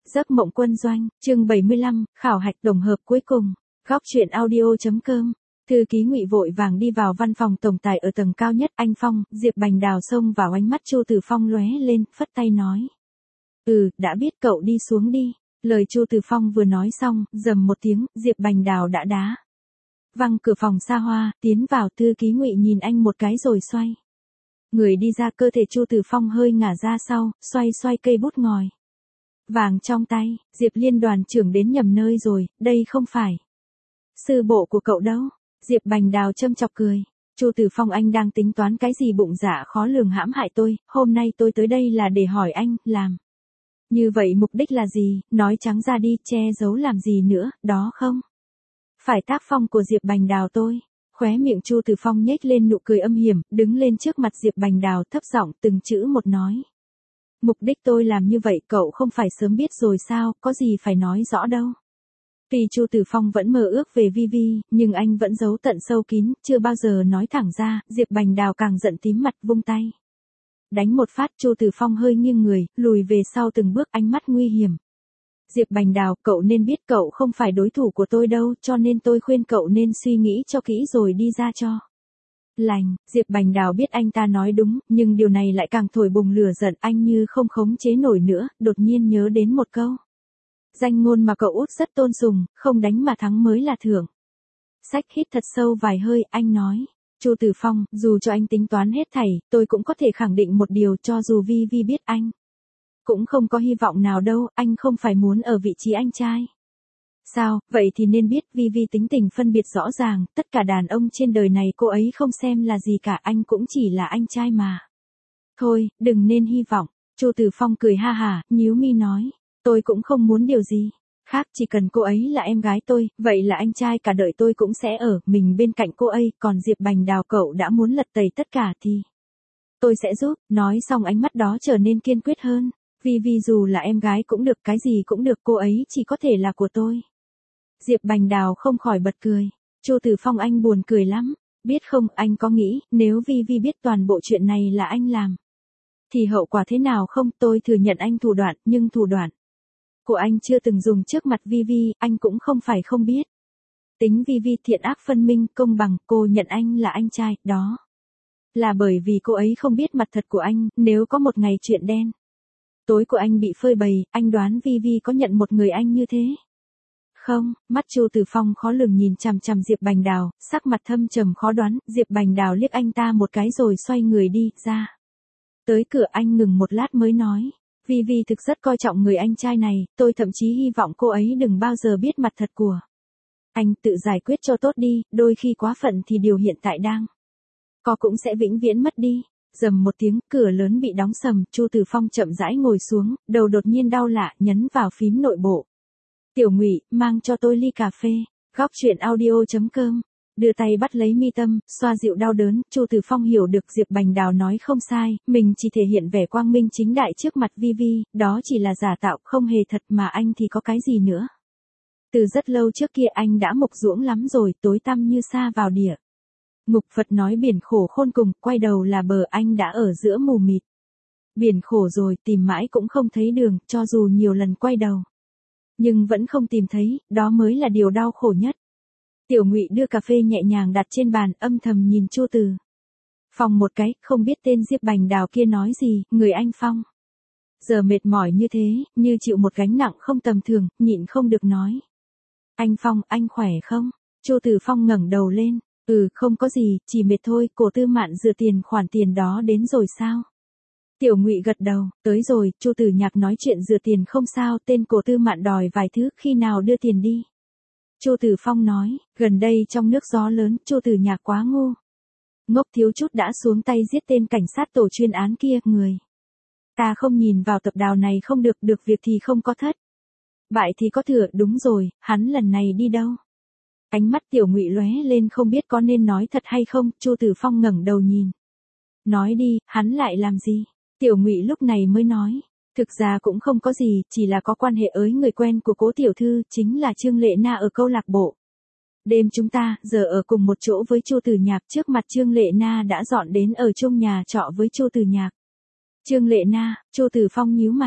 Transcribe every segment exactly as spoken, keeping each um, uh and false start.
Giấc mộng quân doanh, chương bảy mươi lăm, khảo hạch tổng hợp cuối cùng. Góc truyện audio.com. Thư ký Ngụy vội vàng đi vào văn phòng tổng tài ở tầng cao nhất. Anh Phong, Diệp Bành Đào xông vào, ánh mắt Chu Từ Phong lóe lên, phất tay nói: "Ừ, đã biết, cậu đi xuống đi." Lời Chu Từ Phong vừa nói xong, rầm một tiếng, Diệp Bành Đào đã đá văng cửa phòng xa hoa, tiến vào. Thư ký Ngụy nhìn anh một cái rồi xoay người đi ra. Cơ thể Chu Từ Phong hơi ngả ra sau, xoay xoay cây bút ngòi vàng trong tay. Diệp Liên đoàn trưởng đến nhầm nơi rồi, đây không phải sư bộ của cậu đâu. Diệp Bành Đào châm chọc cười. Chu Từ Phong, anh đang tính toán cái gì? Bụng dạ khó lường hãm hại tôi. Hôm nay tôi tới đây là để hỏi anh, làm như vậy mục đích là gì? Nói trắng ra đi, che giấu làm gì nữa, đó không phải tác phong của Diệp Bành Đào tôi. Khóe miệng Chu Từ Phong nhếch lên nụ cười âm hiểm, đứng lên trước mặt Diệp Bành Đào, thấp giọng từng chữ một nói: "Mục đích tôi làm như vậy cậu không phải sớm biết rồi sao, có gì phải nói rõ đâu." Tuy Chu Từ Phong vẫn mơ ước về Vi Vi, nhưng anh vẫn giấu tận sâu kín, chưa bao giờ nói thẳng ra. Diệp Bành Đào càng giận tím mặt, vung tay đánh một phát. Chu Từ Phong hơi nghiêng người, lùi về sau từng bước, ánh mắt nguy hiểm. "Diệp Bành Đào, cậu nên biết cậu không phải đối thủ của tôi đâu, cho nên tôi khuyên cậu nên suy nghĩ cho kỹ rồi đi ra cho lành." Diệp Bành Đào biết anh ta nói đúng, nhưng điều này lại càng thổi bùng lửa giận anh, như không khống chế nổi nữa, đột nhiên nhớ đến một câu danh ngôn mà cậu út rất tôn sùng: không đánh mà thắng mới là thưởng. Xách hít thật sâu vài hơi, anh nói: "Chu Từ Phong, dù cho anh tính toán hết thảy, tôi cũng có thể khẳng định một điều, cho dù Vi Vi biết anh cũng không có hy vọng nào đâu, anh không phải muốn ở vị trí anh trai sao? Vậy thì nên biết Vi Vi tính tình phân biệt rõ ràng, tất cả đàn ông trên đời này cô ấy không xem là gì cả, anh cũng chỉ là anh trai mà. Thôi, đừng nên hy vọng." Chu Từ Phong cười ha hả, nhíu mi nói: "Tôi cũng không muốn điều gì khác, chỉ cần cô ấy là em gái tôi, vậy là anh trai cả đời tôi cũng sẽ ở mình bên cạnh cô ấy, còn Diệp Bành Đào cậu đã muốn lật tẩy tất cả thì tôi sẽ giúp." Nói xong ánh mắt đó trở nên kiên quyết hơn. "Vi Vi dù là em gái cũng được, cái gì cũng được, cô ấy chỉ có thể là của tôi." Diệp Bành Đào không khỏi bật cười. Chu Từ Phong, anh buồn cười lắm. Biết không, anh có nghĩ, nếu Vi Vi biết toàn bộ chuyện này là anh làm, thì hậu quả thế nào không? Tôi thừa nhận anh thủ đoạn, nhưng thủ đoạn của anh chưa từng dùng trước mặt Vi Vi, anh cũng không phải không biết. Tính Vi Vi thiện ác phân minh, công bằng, cô nhận anh là anh trai, đó là bởi vì cô ấy không biết mặt thật của anh. Nếu có một ngày chuyện đen tối của anh bị phơi bày, anh đoán Vi Vi có nhận một người anh như thế không? Mắt Chu Từ Phong khó lường nhìn chằm chằm Diệp Bành Đào, sắc mặt thâm trầm khó đoán. Diệp Bành Đào liếc anh ta một cái rồi xoay người đi ra. Tới cửa anh ngừng một lát mới nói: "Vi Vi thực rất coi trọng người anh trai này, tôi thậm chí hy vọng cô ấy đừng bao giờ biết mặt thật của anh, tự giải quyết cho tốt đi, đôi khi quá phận thì điều hiện tại đang có cũng sẽ vĩnh viễn mất đi." Rầm một tiếng, cửa lớn bị đóng sầm. Chu Từ Phong chậm rãi ngồi xuống, đầu đột nhiên đau lạ, nhấn vào phím nội bộ. "Tiểu Ngụy, mang cho tôi ly cà phê." Góc truyện audio.com. Đưa tay bắt lấy mi tâm, xoa dịu đau đớn. Chu Từ Phong hiểu được Diệp Bành Đào nói không sai, mình chỉ thể hiện vẻ quang minh chính đại trước mặt Vi Vi, đó chỉ là giả tạo, không hề thật, mà anh thì có cái gì nữa. Từ rất lâu trước kia anh đã mục ruỗng lắm rồi, tối tăm như sa vào địa ngục. Phật nói biển khổ khôn cùng, quay đầu là bờ, anh đã ở giữa mù mịt biển khổ rồi, tìm mãi cũng không thấy đường, cho dù nhiều lần quay đầu nhưng vẫn không tìm thấy, đó mới là điều đau khổ nhất. Tiểu Ngụy đưa cà phê nhẹ nhàng đặt trên bàn, âm thầm nhìn Chu Từ Phong một cái, không biết tên Diệp Bành Đào kia nói gì. Người anh Phong giờ mệt mỏi như thế, như chịu một gánh nặng không tầm thường, nhịn không được nói: "Anh Phong, anh khỏe không?" Chu Từ Phong ngẩng đầu lên: "Ừ, không có gì, chỉ mệt thôi." "Cổ Tư Mạn dựa tiền khoản tiền đó đến rồi sao?" Tiểu Ngụy gật đầu: "Tới rồi." Chu Tử Nhạc nói: "Chuyện dựa tiền không sao, tên Cổ Tư Mạn đòi vài thứ, khi nào đưa tiền đi?" Chu Từ Phong nói: "Gần đây trong nước gió lớn." Chu Tử Nhạc quá ngu ngốc, thiếu chút đã xuống tay giết tên cảnh sát tổ chuyên án kia. Người ta không nhìn vào tập đào này không được, được việc thì không có thất bại thì có thừa. Đúng rồi, hắn lần này đi đâu? Ánh mắt Tiểu Ngụy lóe lên, không biết có nên nói thật hay không. Chu Từ Phong ngẩng đầu nhìn: "Nói đi, hắn lại làm gì?" Tiểu Ngụy lúc này mới nói: "Thực ra cũng không có gì, chỉ là có quan hệ ới người quen của Cố tiểu thư, chính là Trương Lệ Na ở câu lạc bộ đêm chúng ta, giờ ở cùng một chỗ với Chu Tử Nhạc. Trước mặt Trương Lệ Na đã dọn đến ở chung nhà trọ với Chu Tử Nhạc." Trương Lệ Na? Chu Tử Phong nhíu mày.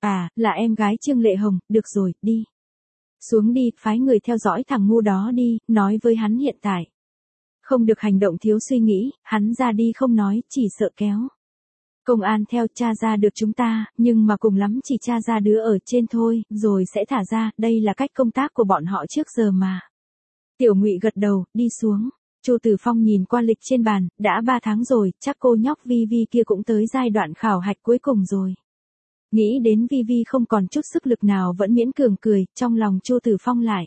À, là em gái Trương Lệ Hồng, được rồi, đi. Xuống đi, phái người theo dõi thằng ngu đó đi, nói với hắn hiện tại. Không được hành động thiếu suy nghĩ, hắn ra đi không nói, chỉ sợ kéo. Công an theo tra ra được chúng ta, nhưng mà cùng lắm chỉ tra ra đứa ở trên thôi, rồi sẽ thả ra, đây là cách công tác của bọn họ trước giờ mà. Tiểu Ngụy gật đầu, đi xuống. Chu Tử Phong nhìn qua lịch trên bàn, đã ba tháng rồi, chắc cô nhóc Vi Vi kia cũng tới giai đoạn khảo hạch cuối cùng rồi. Nghĩ đến Vi Vi không còn chút sức lực nào vẫn miễn cường cười, trong lòng Chu Tử Phong lại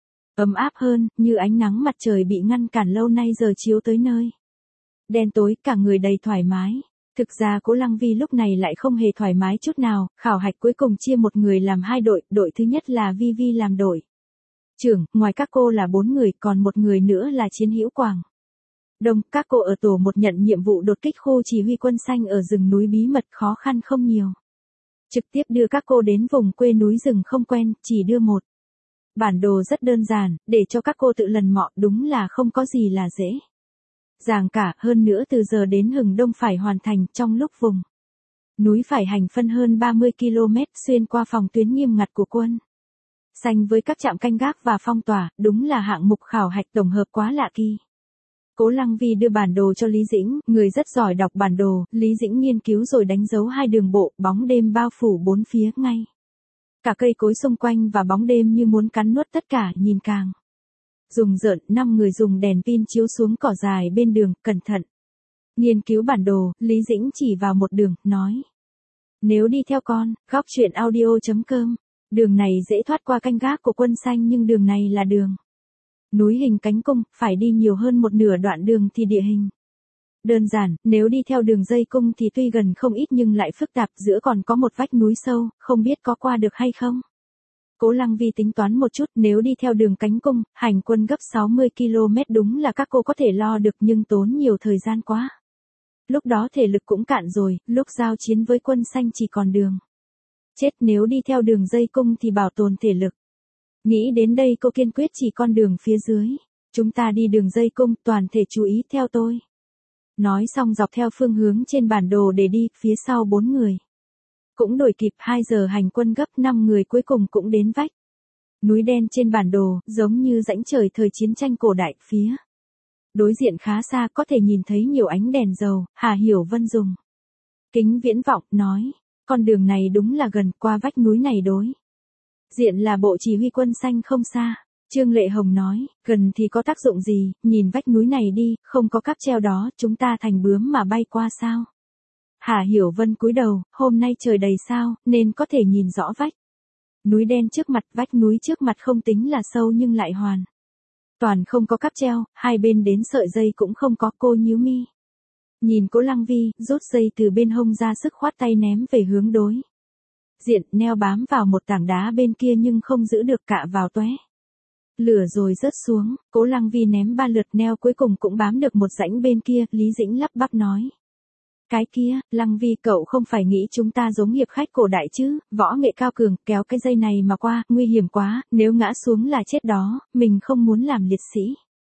ấm áp hơn, như ánh nắng mặt trời bị ngăn cản lâu nay giờ chiếu tới nơi. Đen tối, cả người đầy thoải mái. Thực ra Cố Lăng Vi lúc này lại không hề thoải mái chút nào, khảo hạch cuối cùng chia một người làm hai đội, đội thứ nhất là Vi Vi làm đội trưởng, ngoài các cô là bốn người, còn một người nữa là Chiến Hữu Quảng. Đông, các cô ở tổ một nhận nhiệm vụ đột kích khu chỉ huy quân xanh ở rừng núi bí mật khó khăn không nhiều. Trực tiếp đưa các cô đến vùng quê núi rừng không quen, chỉ đưa một bản đồ rất đơn giản, để cho các cô tự lần mò, đúng là không có gì là dễ dàng cả, hơn nữa từ giờ đến Hừng Đông phải hoàn thành trong lúc vùng núi phải hành phân hơn ba mươi ki lô mét xuyên qua phòng tuyến nghiêm ngặt của quân xanh với các trạm canh gác và phong tỏa, đúng là hạng mục khảo hạch tổng hợp quá lạ kỳ. Cố Lăng Vi đưa bản đồ cho Lý Dĩnh, người rất giỏi đọc bản đồ, Lý Dĩnh nghiên cứu rồi đánh dấu hai đường bộ, bóng đêm bao phủ bốn phía ngay. Cả cây cối xung quanh và bóng đêm như muốn cắn nuốt tất cả, nhìn càng rùng rợn. Năm người dùng đèn pin chiếu xuống cỏ dài bên đường, cẩn thận nghiên cứu bản đồ, Lý Dĩnh chỉ vào một đường, nói. Nếu đi theo con, góc truyện audio chấm com, đường này dễ thoát qua canh gác của quân xanh nhưng đường này là đường núi hình cánh cung, phải đi nhiều hơn một nửa đoạn đường thì địa hình đơn giản, nếu đi theo đường dây cung thì tuy gần không ít nhưng lại phức tạp, giữa còn có một vách núi sâu, không biết có qua được hay không. Cố Lăng Vi tính toán một chút, nếu đi theo đường cánh cung, hành quân gấp sáu mươi ki lô mét đúng là các cô có thể lo được nhưng tốn nhiều thời gian quá. Lúc đó thể lực cũng cạn rồi, lúc giao chiến với quân xanh chỉ còn đường chết, nếu đi theo đường dây cung thì bảo tồn thể lực. Nghĩ đến đây cô kiên quyết chỉ con đường phía dưới. Chúng ta đi đường dây cung, toàn thể chú ý theo tôi. Nói xong dọc theo phương hướng trên bản đồ để đi, phía sau bốn người cũng đuổi kịp. Hai giờ hành quân gấp, năm người cuối cùng cũng đến vách núi đen trên bản đồ, giống như rãnh trời thời chiến tranh cổ đại. Phía đối diện khá xa, có thể nhìn thấy nhiều ánh đèn dầu. Hà Hiểu Vân dùng kính viễn vọng, nói, con đường này đúng là gần, qua vách núi này đối diện là bộ chỉ huy quân xanh không xa. Trương Lệ Hồng nói, gần thì có tác dụng gì, nhìn vách núi này đi, không có cáp treo đó, chúng ta thành bướm mà bay qua sao. Hà Hiểu Vân cúi đầu, hôm nay trời đầy sao, nên có thể nhìn rõ vách núi đen trước mặt. Vách núi trước mặt không tính là sâu nhưng lại hoàn toàn không có cáp treo, hai bên đến sợi dây cũng không có. Cô nhíu mi nhìn Cố Lăng Vi, rút dây từ bên hông ra, sức khoát tay ném về hướng đối diện, neo bám vào một tảng đá bên kia nhưng không giữ được, cạ vào tóe lửa rồi rớt xuống. Cố Lăng Vi ném ba lượt, neo cuối cùng cũng bám được một rãnh bên kia. Lý Dĩnh lắp bắp nói, cái kia, Lăng Vi cậu không phải nghĩ chúng ta giống hiệp khách cổ đại chứ, võ nghệ cao cường, kéo cái dây này mà qua, nguy hiểm quá, nếu ngã xuống là chết đó, mình không muốn làm liệt sĩ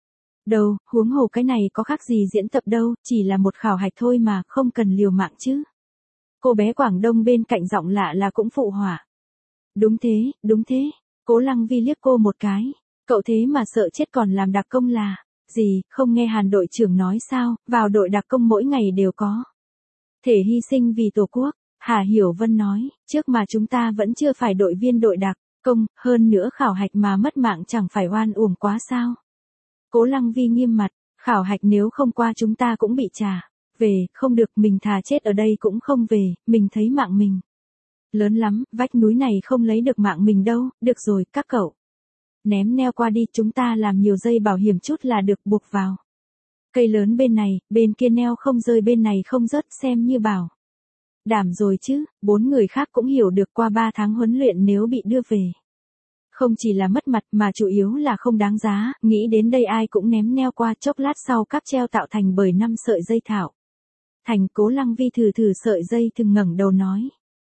đâu, huống hồ cái này có khác gì diễn tập đâu, chỉ là một khảo hạch thôi mà, không cần liều mạng chứ. Cô bé Quảng Đông bên cạnh giọng lạ là cũng phụ họa. Đúng thế, đúng thế. Cố Lăng Vi liếc cô một cái. Cậu thế mà sợ chết còn làm đặc công là gì, không nghe Hàn đội trưởng nói sao, vào đội đặc công mỗi ngày đều có thể hy sinh vì Tổ quốc. Hà Hiểu Vân nói, trước mà chúng ta vẫn chưa phải đội viên đội đặc công, hơn nữa khảo hạch mà mất mạng chẳng phải oan uổng quá sao. Cố Lăng Vi nghiêm mặt, khảo hạch nếu không qua chúng ta cũng bị trả về, không được, mình thà chết ở đây cũng không về, mình thấy mạng mình lớn lắm, vách núi này không lấy được mạng mình đâu. Được rồi, các cậu ném neo qua đi, chúng ta làm nhiều dây bảo hiểm chút là được, buộc vào cây lớn bên này, bên kia neo không rơi, bên này không rớt, xem như bảo đảm rồi chứ. Bốn người khác cũng hiểu được qua ba tháng huấn luyện nếu bị đưa về không chỉ là mất mặt mà chủ yếu là không đáng giá. Nghĩ đến đây ai cũng ném neo qua, chốc lát sau cáp treo tạo thành bởi năm sợi dây thảo thành. Cố Lăng Vi thử thử sợi dây thừng, ngẩng đầu nói,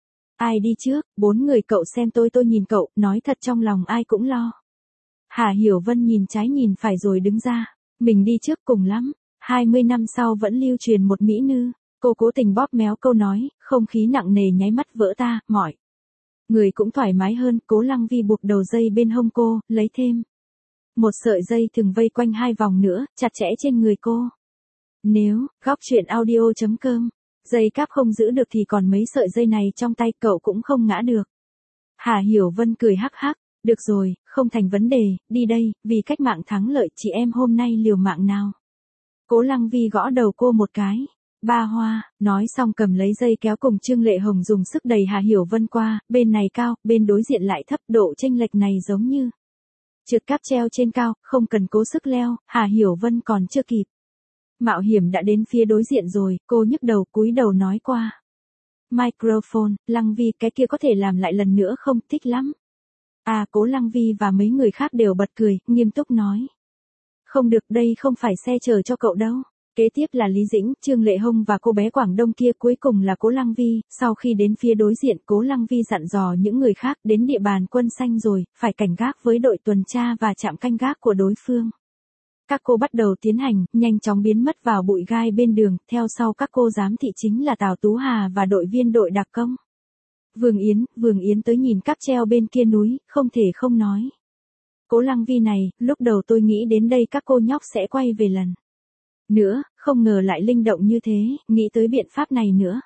ai đi trước. Bốn người cậu xem tôi, tôi nhìn cậu, nói thật trong lòng ai cũng lo. Hà Hiểu Vân nhìn trái nhìn phải rồi đứng ra, mình đi trước cùng lắm. hai mươi năm sau vẫn lưu truyền một mỹ nữ. Cô cố tình bóp méo câu nói, không khí nặng nề nháy mắt vỡ ta, mỏi Người cũng thoải mái hơn, Cố Lăng Vi buộc đầu dây bên hông cô, lấy thêm một sợi dây thừng vây quanh hai vòng nữa, chặt chẽ trên người cô. Nếu, góc chuyện audio.com, dây cáp không giữ được thì còn mấy sợi dây này trong tay cậu cũng không ngã được. Hà Hiểu Vân cười hắc hắc, được rồi, không thành vấn đề, đi đây, vì cách mạng thắng lợi chị em hôm nay liều mạng nào. Cố Lăng Vi gõ đầu cô một cái. Ba hoa, nói xong cầm lấy dây kéo cùng Trương Lệ Hồng dùng sức đẩy Hà Hiểu Vân qua, bên này cao, bên đối diện lại thấp, độ chênh lệch này giống như trượt cáp treo trên cao, không cần cố sức leo, Hà Hiểu Vân còn chưa kịp. Mạo hiểm đã đến phía đối diện rồi, cô nhức đầu cúi đầu nói qua microphone, Lăng Vi cái kia có thể làm lại lần nữa không, thích lắm. À, Cố Lăng Vi và mấy người khác đều bật cười, nghiêm túc nói. Không được, đây không phải xe chờ cho cậu đâu. Kế tiếp là Lý Dĩnh, Trương Lệ Hồng và cô bé Quảng Đông kia, cuối cùng là Cố Lăng Vi. Sau khi đến phía đối diện, Cố Lăng Vi dặn dò những người khác, đến địa bàn quân xanh rồi, phải cảnh gác với đội tuần tra và trạm canh gác của đối phương. Các cô bắt đầu tiến hành, nhanh chóng biến mất vào bụi gai bên đường, theo sau các cô giám thị chính là Tào Tú Hà và đội viên đội đặc công. Vương Yến, Vương Yến tới nhìn cáp treo bên kia núi, không thể không nói. Cố Lăng Vi này, lúc đầu tôi nghĩ đến đây các cô nhóc sẽ quay về lần nữa, không ngờ lại linh động như thế, nghĩ tới biện pháp này nữa.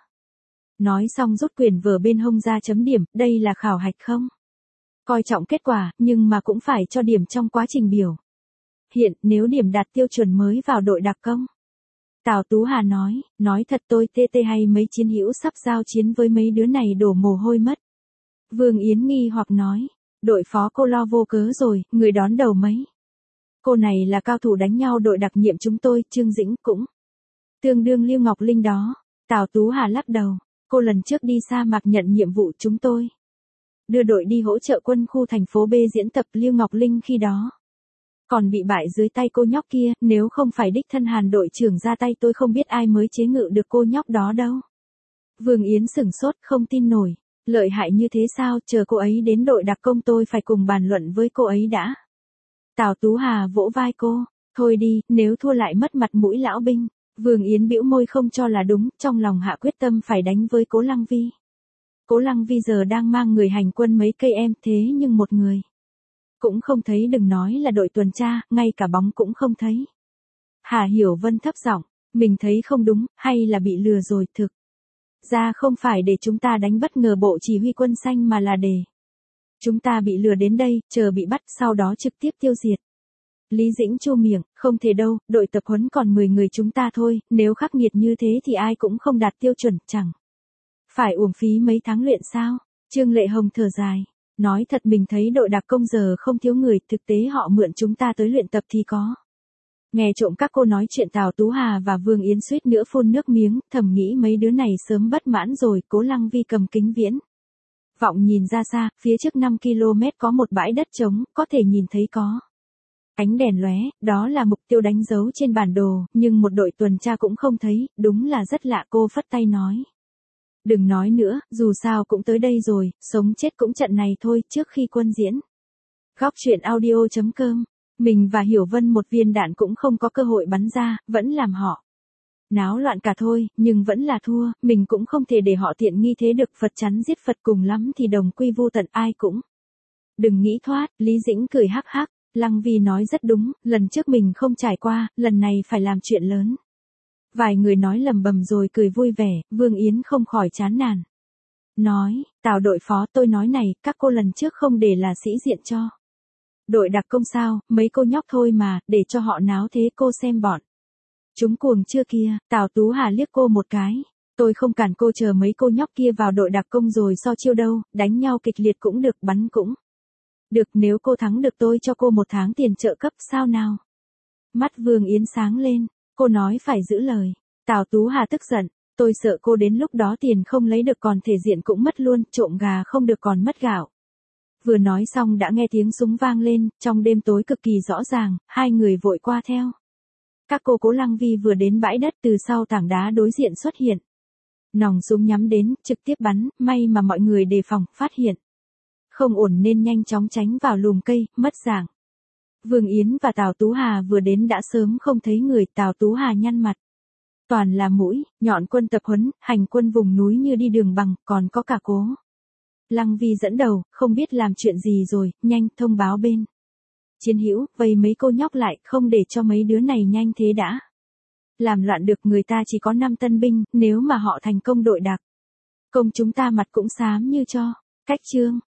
Nói xong rút quyền vở bên hông ra chấm điểm, đây là khảo hạch không? Coi trọng kết quả, nhưng mà cũng phải cho điểm trong quá trình biểu hiện, nếu điểm đạt tiêu chuẩn mới vào đội đặc công. Tào Tú Hà nói, nói thật tôi tê tê hay mấy chiến hữu sắp giao chiến với mấy đứa này đổ mồ hôi mất. Vương Yến nghi hoặc nói, đội phó cô lo vô cớ rồi, người đón đầu mấy. Cô này là cao thủ đánh nhau đội đặc nhiệm chúng tôi, Trương Dĩnh cũng tương đương Lưu Ngọc Linh đó. Tào Tú Hà lắc đầu, cô lần trước đi sa mạc nhận nhiệm vụ chúng tôi đưa đội đi hỗ trợ quân khu thành phố B diễn tập, Lưu Ngọc Linh khi đó còn bị bại dưới tay cô nhóc kia, nếu không phải đích thân Hàn đội trưởng ra tay tôi không biết ai mới chế ngự được cô nhóc đó đâu. Vương Yến sửng sốt, không tin nổi, lợi hại như thế sao, chờ cô ấy đến đội đặc công tôi phải cùng bàn luận với cô ấy đã. Tào Tú Hà vỗ vai cô, thôi đi, nếu thua lại mất mặt mũi lão binh. Vương Yến bĩu môi không cho là đúng, trong lòng hạ quyết tâm phải đánh với Cố Lăng Vi. Cố Lăng Vi giờ đang mang người hành quân mấy cây em, thế nhưng một người cũng không thấy, đừng nói là đội tuần tra, ngay cả bóng cũng không thấy. Hà Hiểu Vân thấp giọng, mình thấy không đúng, hay là bị lừa rồi, thực ra không phải để chúng ta đánh bất ngờ bộ chỉ huy quân xanh mà là để chúng ta bị lừa đến đây, chờ bị bắt, sau đó trực tiếp tiêu diệt. Lý Dĩnh chu miệng, không thể đâu, đội tập huấn còn mười người chúng ta thôi, nếu khắc nghiệt như thế thì ai cũng không đạt tiêu chuẩn, chẳng phải uổng phí mấy tháng luyện sao? Trương Lệ Hồng thở dài, nói thật mình thấy đội đặc công giờ không thiếu người, thực tế họ mượn chúng ta tới luyện tập thì có. Nghe trộm các cô nói chuyện, Tào Tú Hà và Vương Yến suýt nữa phun nước miếng, thầm nghĩ mấy đứa này sớm bất mãn rồi. Cố Lăng Vi cầm kính viễn vọng nhìn ra xa, phía trước năm ki lô mét có một bãi đất trống, có thể nhìn thấy có ánh đèn lóe, đó là mục tiêu đánh dấu trên bản đồ, nhưng một đội tuần tra cũng không thấy, đúng là rất lạ. Cô phất tay nói, đừng nói nữa, dù sao cũng tới đây rồi, sống chết cũng trận này thôi. Trước khi quân diễn, góc chuyện audio.com, mình và Hiểu Vân một viên đạn cũng không có cơ hội bắn ra, vẫn làm họ náo loạn cả thôi, nhưng vẫn là thua, mình cũng không thể để họ tiện nghi thế được. Phật chắn giết Phật, cùng lắm thì đồng quy vu tận, ai cũng đừng nghĩ thoát. Lý Dĩnh cười hắc hắc, Lăng Vi nói rất đúng, lần trước mình không trải qua, lần này phải làm chuyện lớn. Vài người nói lầm bầm rồi cười vui vẻ, Vương Yến không khỏi chán nản. Nói, Tào đội phó, tôi nói này, các cô lần trước không để là sĩ diện cho đội đặc công sao, mấy cô nhóc thôi mà, để cho họ náo thế cô xem bọn chúng cuồng chưa kia. Tào Tú Hà liếc cô một cái, tôi không cản cô, chờ mấy cô nhóc kia vào đội đặc công rồi so chiêu đâu, đánh nhau kịch liệt cũng được, bắn cũng được, nếu cô thắng được tôi cho cô một tháng tiền trợ cấp, sao nào? Mắt Vương Yến sáng lên, cô nói phải giữ lời. Tào Tú Hà tức giận, tôi sợ cô đến lúc đó tiền không lấy được còn thể diện cũng mất luôn, trộm gà không được còn mất gạo. Vừa nói xong đã nghe tiếng súng vang lên, trong đêm tối cực kỳ rõ ràng, hai người vội qua theo. Các cô Cố Lăng Vi vừa đến bãi đất, từ sau tảng đá đối diện xuất hiện nòng súng nhắm đến, trực tiếp bắn, may mà mọi người đề phòng, phát hiện không ổn nên nhanh chóng tránh vào lùm cây, mất dạng. Vương Yến và Tào Tú Hà vừa đến đã sớm không thấy người. Tào Tú Hà nhăn mặt, toàn là mũi nhọn quân tập huấn, hành quân vùng núi như đi đường bằng, còn có cả Cố Lăng Vi dẫn đầu, không biết làm chuyện gì rồi, nhanh, thông báo bên. Chiến hữu, vây mấy cô nhóc lại, không để cho mấy đứa này nhanh thế đã. Làm loạn được người ta chỉ có năm tân binh, nếu mà họ thành công đội đặc. Công chúng ta mặt cũng xám như cho. Cách chương.